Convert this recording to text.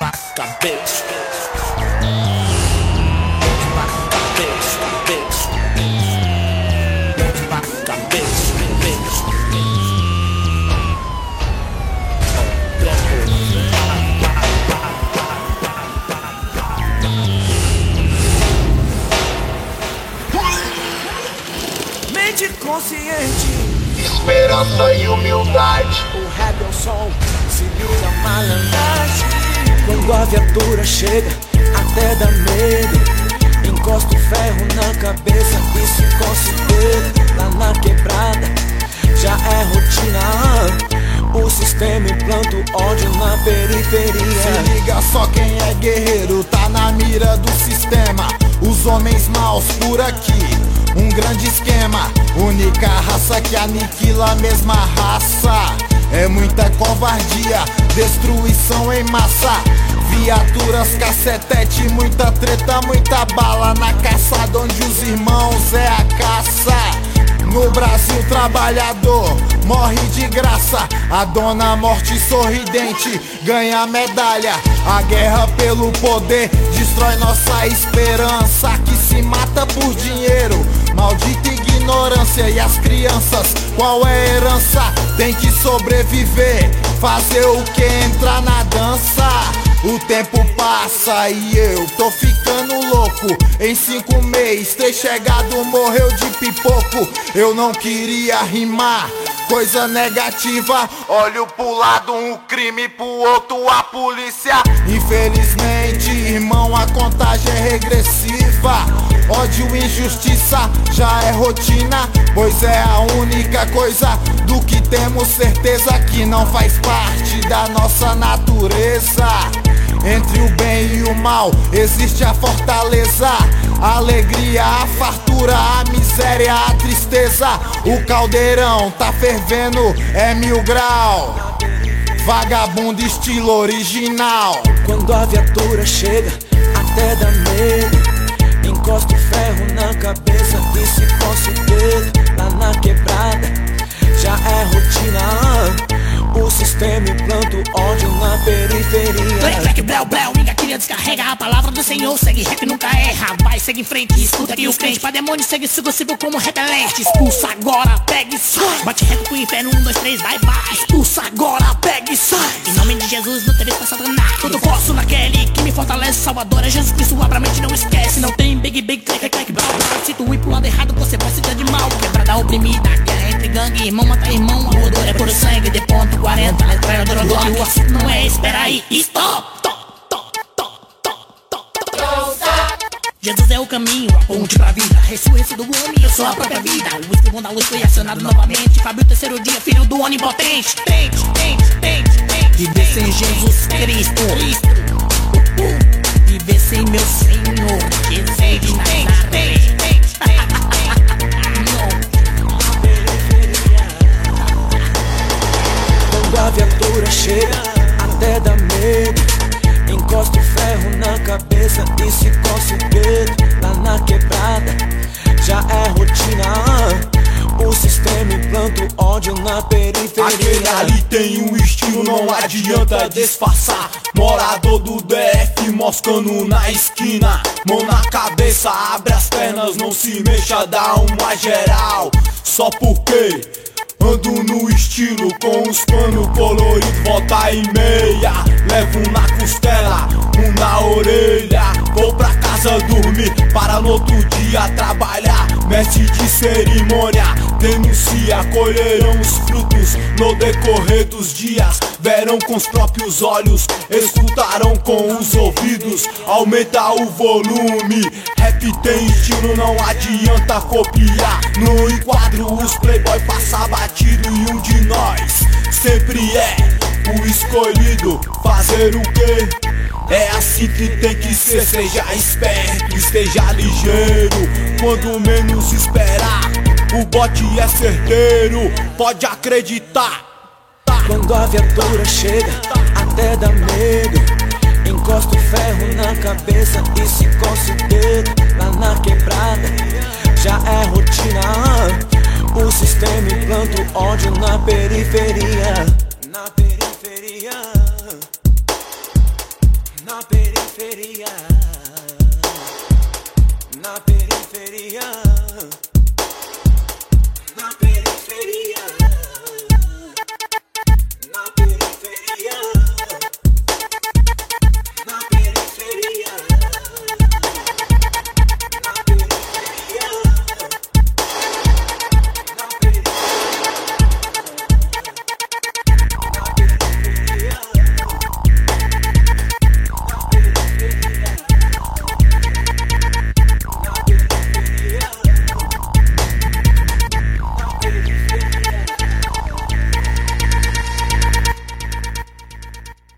cabeça. Mente consciente, esperança e humildade. o rap é o som, se liga malandragem. Quando a viatura chega, até dá medo. Encosta o ferro na cabeça e se considera. Lá na quebrada, já é rotina. O sistema implanta o ódio na periferia. Se liga só, quem é guerreiro tá na mira do sistema. Os homens maus por aqui, um grande esquema. Única raça que aniquila a mesma raça. É muita covardia, destruição em massa. Viaturas, cacetete, muita treta, muita bala. Na caçada onde os irmãos é a caça. No Brasil trabalhador morre de graça. A dona morte sorridente ganha medalha. A guerra pelo poder destrói nossa esperança. Que se mata por dinheiro, maldita ignorância. E as crianças, qual é a herança? Tem que sobreviver, fazer o que? Entrar na dança. O tempo passa e eu tô ficando louco. Em 5 meses, 3 chegado morreu de pipoco. Eu não queria rimar, coisa negativa. Olho pro lado, um crime, pro outro a polícia. Infelizmente, irmão, a contagem é regressiva. Ódio e injustiça já é rotina, pois é a única coisa do que temos certeza que não faz parte da nossa natureza. Entre o bem e o mal existe a fortaleza, a alegria, a fartura, a miséria, a tristeza. O caldeirão tá fervendo, é 1000 grau. Vagabundo estilo original. Quando a viatura chega, até dá medo. Encosta o ferro na cabeça e se considera. Lá na quebrada, já é rotina. O sistema implanta o ódio na periferia. Black, bléu, bléu, minha queria descarrega a palavra do Senhor. Segue rap, nunca erra, vai, segue em frente. Escuta aqui os crentes, pra demônio segue sigo como repelente. Expulsa agora, pega e sai. Bate reto pro inferno, 1, 2, 3, vai, vai. Expulsa agora, pega e sai. Em nome de Jesus, não teve pra Satanás. Tudo posso naquele que me fortalece. Salvador é Jesus Cristo, abra a mente, não esquece. Não tem big, clack, blá, blá. Se tu ir pro lado errado, você vai se dar de mal. Quebrada oprimida, guerra entre gangue, irmão mata irmão. A odor é puro sangue, de ponto 40. Metralhadora do ódio, o assunto não é espera aí. Stop! Jesus é o caminho, a ponte pra vida. Ressurreição do homem, eu sou a própria vida. O escrivão da luz foi acionado novamente. Fábio, terceiro dia, filho do onipotente. Viver sem Jesus Cristo. Viver sem meu Senhor Jesus de Nazaré. Quando a viatura chega, até dá medo. Encosta o ferro na cabeça e se considera. Lá na quebrada, já é rotina. O sistema implanta o ódio na periferia. Aquele ali tem um estilo, não adianta disfarçar. Morador do DF, moscando na esquina. Mão na cabeça, abre as pernas, não se mexa, dá uma geral. Só porque ando no estilo, com os panos coloridos, volta e meia. Levo um na costela, um na orelha. Vou pra casa dormir, para no outro dia trabalhar. Mestre de cerimônia, denuncia, colherão os frutos no decorrer dos dias. Verão com os próprios olhos, escutarão com os ouvidos. Aumenta o volume, rap tem estilo, não adianta copiar. No enquadro os playboy passa batido e um de nós sempre é o escolhido. Fazer o quê? É assim que tem que ser, seja esperto, esteja ligeiro. Quando menos esperar, o bote é certeiro, pode acreditar. Quando a viatura chega, até dá medo. Encosta o ferro na cabeça e se considera. Lá na quebrada, já é rotina. O sistema implanta o ódio na periferia. Na periferia. na periferia, na periferia.